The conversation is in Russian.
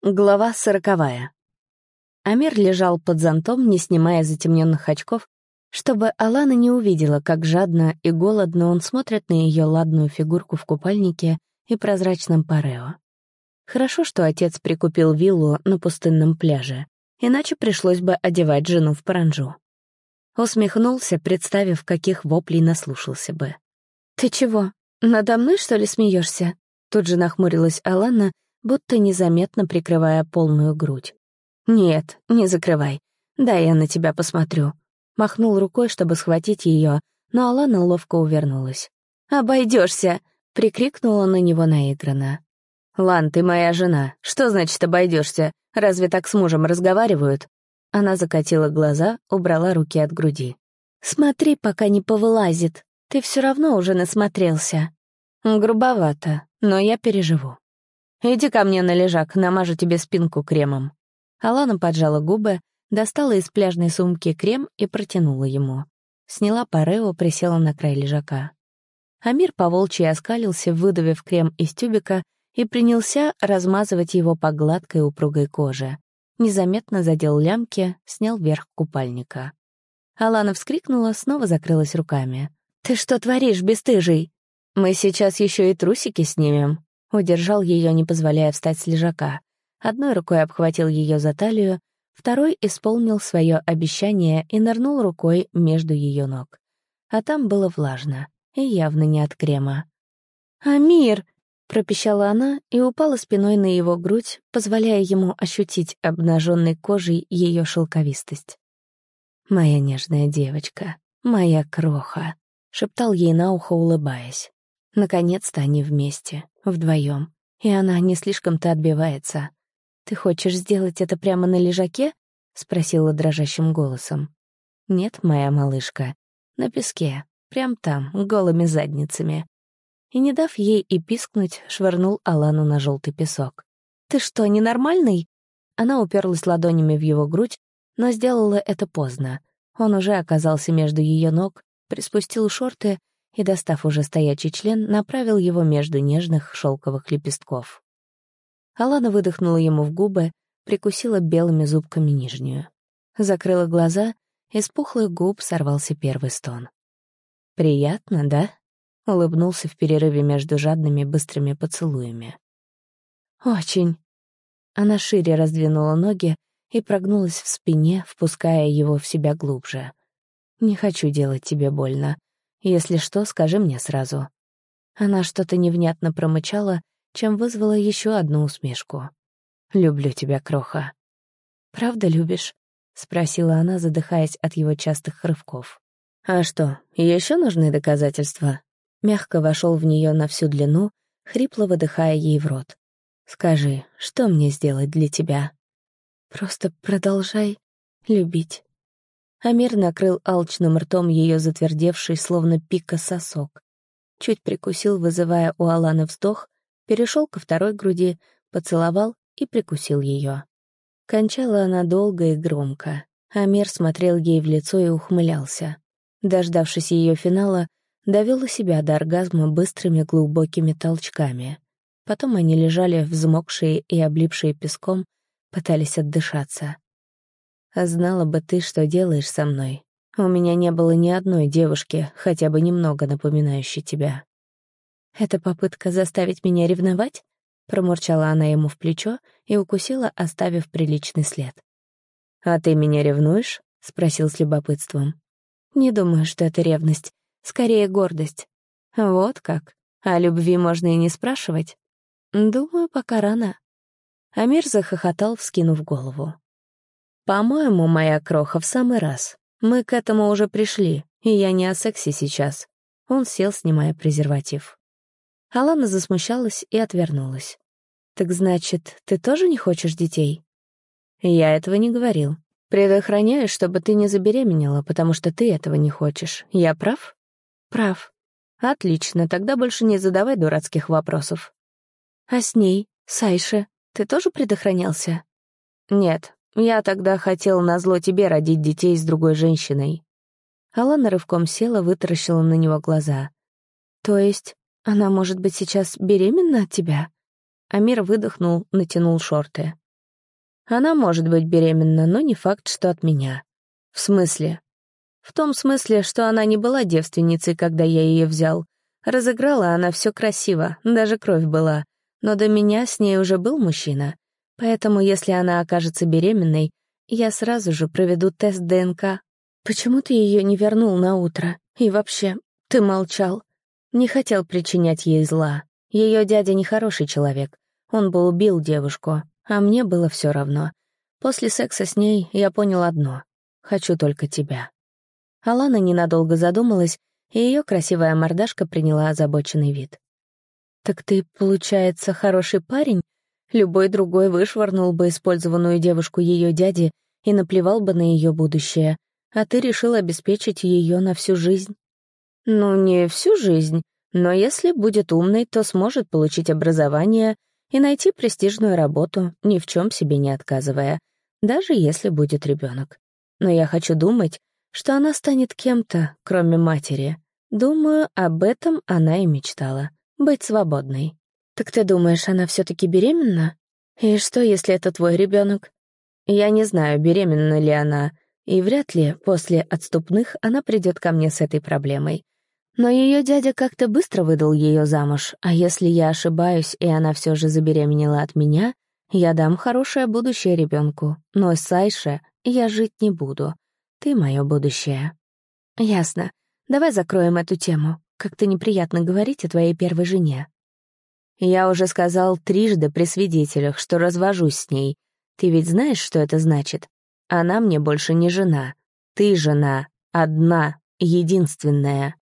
Глава 40. Амир лежал под зонтом, не снимая затемненных очков, чтобы Алана не увидела, как жадно и голодно он смотрит на ее ладную фигурку в купальнике и прозрачном парео. Хорошо, что отец прикупил виллу на пустынном пляже, иначе пришлось бы одевать жену в паранджу. Усмехнулся, представив, каких воплей наслушался бы. «Ты чего, надо мной, что ли, смеешься? Тут же нахмурилась Алана, будто незаметно прикрывая полную грудь. «Нет, не закрывай. Дай я на тебя посмотрю». Махнул рукой, чтобы схватить ее, но Алана ловко увернулась. «Обойдешься!» — прикрикнула на него наигранно. «Лан, ты моя жена. Что значит обойдешься? Разве так с мужем разговаривают?» Она закатила глаза, убрала руки от груди. «Смотри, пока не повылазит. Ты все равно уже насмотрелся». «Грубовато, но я переживу». «Иди ко мне на лежак, намажу тебе спинку кремом». Алана поджала губы, достала из пляжной сумки крем и протянула ему. Сняла парео, присела на край лежака. Амир поволчьи оскалился, выдавив крем из тюбика, и принялся размазывать его по гладкой упругой коже. Незаметно задел лямки, снял верх купальника. Алана вскрикнула, снова закрылась руками. «Ты что творишь, бесстыжий?» «Мы сейчас еще и трусики снимем». Удержал ее, не позволяя встать с лежака. Одной рукой обхватил ее за талию, второй исполнил свое обещание и нырнул рукой между ее ног. А там было влажно, и явно не от крема. «Амир!» — пропищала она и упала спиной на его грудь, позволяя ему ощутить обнаженной кожей ее шелковистость. «Моя нежная девочка, моя кроха», — шептал ей на ухо, улыбаясь. Наконец-то они вместе, вдвоем, и она не слишком-то отбивается. «Ты хочешь сделать это прямо на лежаке?» — спросила дрожащим голосом. «Нет, моя малышка, на песке, прям там, голыми задницами». И, не дав ей и пискнуть, швырнул Алану на желтый песок. «Ты что, ненормальный?» Она уперлась ладонями в его грудь, но сделала это поздно. Он уже оказался между ее ног, приспустил шорты и, достав уже стоячий член, направил его между нежных шелковых лепестков. Алана выдохнула ему в губы, прикусила белыми зубками нижнюю. Закрыла глаза, из пухлых губ сорвался первый стон. «Приятно, да?» — улыбнулся в перерыве между жадными быстрыми поцелуями. «Очень». Она шире раздвинула ноги и прогнулась в спине, впуская его в себя глубже. «Не хочу делать тебе больно. Если что, скажи мне сразу». Она что-то невнятно промычала, чем вызвала еще одну усмешку. «Люблю тебя, кроха». «Правда любишь?» — спросила она, задыхаясь от его частых рывков. «А что, еще нужны доказательства?» Мягко вошел в нее на всю длину, хрипло выдыхая ей в рот. «Скажи, что мне сделать для тебя?» «Просто продолжай любить». Амир накрыл алчным ртом ее затвердевший, словно пика, сосок. Чуть прикусил, вызывая у Аланы вздох, перешел ко второй груди, поцеловал и прикусил ее. Кончала она долго и громко. Амир смотрел ей в лицо и ухмылялся. Дождавшись ее финала, довел себя до оргазма быстрыми глубокими толчками. Потом они лежали взмокшие и облипшие песком, пытались отдышаться. «А знала бы ты, что делаешь со мной. У меня не было ни одной девушки, хотя бы немного напоминающей тебя». «Это попытка заставить меня ревновать?» — промурчала она ему в плечо и укусила, оставив приличный след. «А ты меня ревнуешь?» — спросил с любопытством. «Не думаю, что это ревность. Скорее, гордость». «Вот как? О любви можно и не спрашивать?» «Думаю, пока рано». Амир захохотал, вскинув голову. «По-моему, моя кроха, в самый раз. Мы к этому уже пришли, и я не о сексе сейчас». Он сел, снимая презерватив. Алана засмущалась и отвернулась. «Так значит, ты тоже не хочешь детей?» «Я этого не говорил. Предохраняю, чтобы ты не забеременела, потому что ты этого не хочешь. Я прав?» «Прав». «Отлично, тогда больше не задавай дурацких вопросов». «А с ней, с Айше, ты тоже предохранялся?» «Нет, я тогда хотел назло тебе родить детей с другой женщиной». Алана рывком села, вытаращила на него глаза. «То есть она может быть сейчас беременна от тебя?» Амир выдохнул, натянул шорты. Она может быть беременна, но не факт, что от меня. В смысле? В том смысле, что она не была девственницей, когда я ее взял. Разыграла она все красиво, даже кровь была. Но до меня с ней уже был мужчина. Поэтому, если она окажется беременной, я сразу же проведу тест ДНК. Почему ты ее не вернул на утро? И вообще, ты молчал. Не хотел причинять ей зла. Ее дядя нехороший человек. Он бы убил девушку, а мне было все равно. После секса с ней я понял одно. Хочу только тебя. Алана ненадолго задумалась, и ее красивая мордашка приняла озабоченный вид. «Так ты, получается, хороший парень? Любой другой вышвырнул бы использованную девушку ее дяди и наплевал бы на ее будущее, а ты решил обеспечить ее на всю жизнь». «Ну, не всю жизнь, но если будет умной, то сможет получить образование и найти престижную работу, ни в чем себе не отказывая, даже если будет ребенок. Но я хочу думать, что она станет кем-то, кроме матери. Думаю, об этом она и мечтала — быть свободной. Так ты думаешь, она все-таки беременна? И что, если это твой ребенок? Я не знаю, беременна ли она, и вряд ли после отступных она придет ко мне с этой проблемой. Но ее дядя как-то быстро выдал ее замуж, а если я ошибаюсь, и она все же забеременела от меня, я дам хорошее будущее ребенку, но с Айше я жить не буду. Ты мое будущее. Ясно. Давай закроем эту тему. Как-то неприятно говорить о твоей первой жене. Я уже сказал трижды при свидетелях, что развожусь с ней. Ты ведь знаешь, что это значит? Она мне больше не жена. Ты жена. Одна. Единственная.